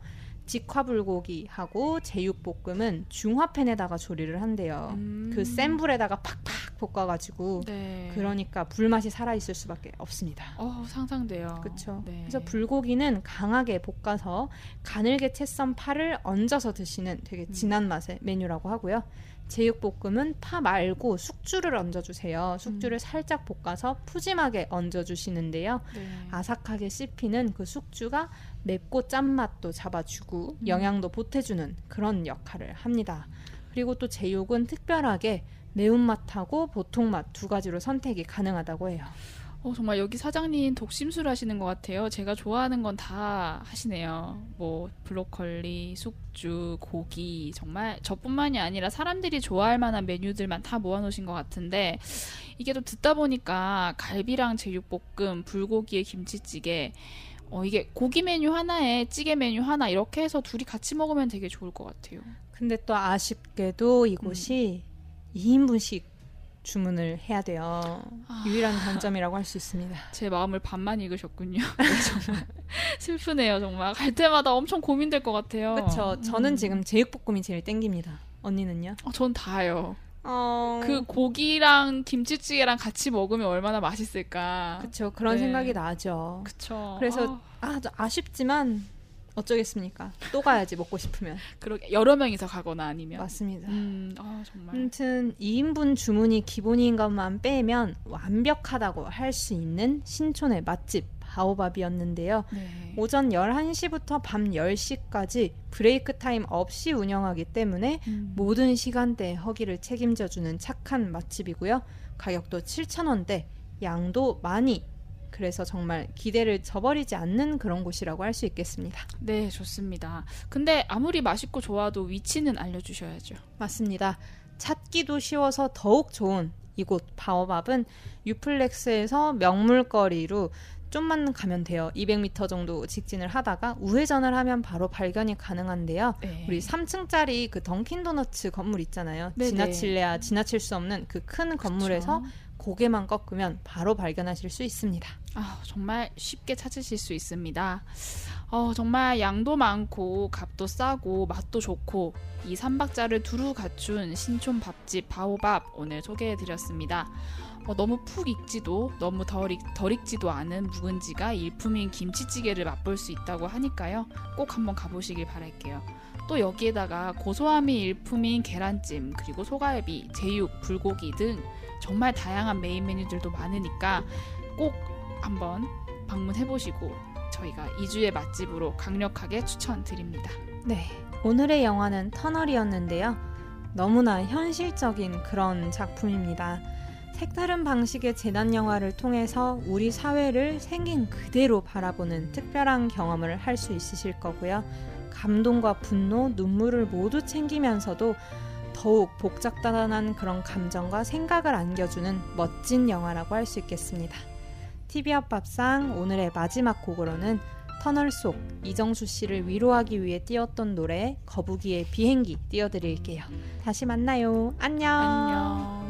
직화불고기하고 제육볶음은 중화팬에다가 조리를 한대요. 그 센 불에다가 팍팍 볶아가지고 그러니까 불맛이 살아있을 수밖에 없습니다. 상상돼요. 그렇죠. 네. 그래서 불고기는 강하게 볶아서 가늘게 채 썬 파를 얹어서 드시는 되게 진한 맛의 메뉴라고 하고요. 제육볶음은 파 말고 숙주를 얹어주세요. 숙주를 살짝 볶아서 푸짐하게 얹어주시는데요. 아삭하게 씹히는 그 숙주가 맵고 짠맛도 잡아주고 영양도 보태주는 그런 역할을 합니다. 그리고 또 제육은 특별하게 매운맛하고 보통맛 두 가지로 선택이 가능하다고 해요. 정말 여기 사장님 독심술 하시는 것 같아요. 제가 좋아하는 건 다 하시네요. 뭐 브로콜리, 숙주, 고기, 정말 저뿐만이 아니라 사람들이 좋아할 만한 메뉴들만 다 모아놓으신 것 같은데, 이게 또 듣다 보니까 갈비랑 제육볶음, 불고기에 김치찌개, 이게 고기 메뉴 하나에 찌개 메뉴 하나 이렇게 해서 둘이 같이 먹으면 되게 좋을 것 같아요. 근데 또 아쉽게도 이곳이 2인분씩 주문을 해야 돼요. 유일한 단점이라고 할 수 있습니다. 제 마음을 반만 읽으셨군요. 정말 슬프네요. 정말 갈 때마다 엄청 고민될 것 같아요. 그렇죠. 저는 지금 제육볶음이 제일 땡깁니다. 언니는요? 전 다요. 그 고기랑 김치찌개랑 같이 먹으면 얼마나 맛있을까. 그렇죠. 그런 생각이 나죠. 그렇죠. 그래서 아쉽지만 어쩌겠습니까? 또 가야지 먹고 싶으면. 그러게 여러 명이서 가거나 아니면. 맞습니다. 정말. 아무튼 2인분 주문이 기본인 것만 빼면 완벽하다고 할 수 있는 신촌의 맛집 바오밥이었는데요. 오전 11시부터 밤 10시까지 브레이크 타임 없이 운영하기 때문에 모든 시간대에 허기를 책임져주는 착한 맛집이고요. 가격도 7,000원대, 양도 많이, 그래서 정말 기대를 저버리지 않는 그런 곳이라고 할 수 있겠습니다. 네, 좋습니다. 근데 아무리 맛있고 좋아도 위치는 알려주셔야죠. 맞습니다. 찾기도 쉬워서 더욱 좋은 이곳 바오밥은 유플렉스에서 명물거리로 좀만 가면 돼요. 200m 정도 직진을 하다가 우회전을 하면 바로 발견이 가능한데요. 우리 3층짜리 그 던킨도너츠 건물 있잖아요. 지나칠래야 지나칠 수 없는 그 큰 건물에서 고개만 꺾으면 바로 발견하실 수 있습니다. 정말 쉽게 찾으실 수 있습니다. 정말 양도 많고 값도 싸고 맛도 좋고 이 3박자를 두루 갖춘 신촌 밥집 바오밥 오늘 소개해드렸습니다. 너무 푹 익지도 너무 덜 익지도 않은 묵은지가 일품인 김치찌개를 맛볼 수 있다고 하니까요. 꼭 한번 가보시길 바랄게요. 또 여기에다가 고소함이 일품인 계란찜, 그리고 소갈비, 제육, 불고기 등 정말 다양한 메인 메뉴들도 많으니까 꼭 한번 방문해보시고 저희가 2주의 맛집으로 강력하게 추천드립니다. 네, 오늘의 영화는 터널이었는데요. 너무나 현실적인 그런 작품입니다. 색다른 방식의 재난 영화를 통해서 우리 사회를 생긴 그대로 바라보는 특별한 경험을 할 수 있으실 거고요. 감동과 분노, 눈물을 모두 챙기면서도 더욱 복잡다단한 그런 감정과 생각을 안겨주는 멋진 영화라고 할 수 있겠습니다. TV 앞밥상 오늘의 마지막 곡으로는 터널 속 이정수 씨를 위로하기 위해 띄웠던 노래 거북이의 비행기 띄워드릴게요. 다시 만나요. 안녕. 안녕.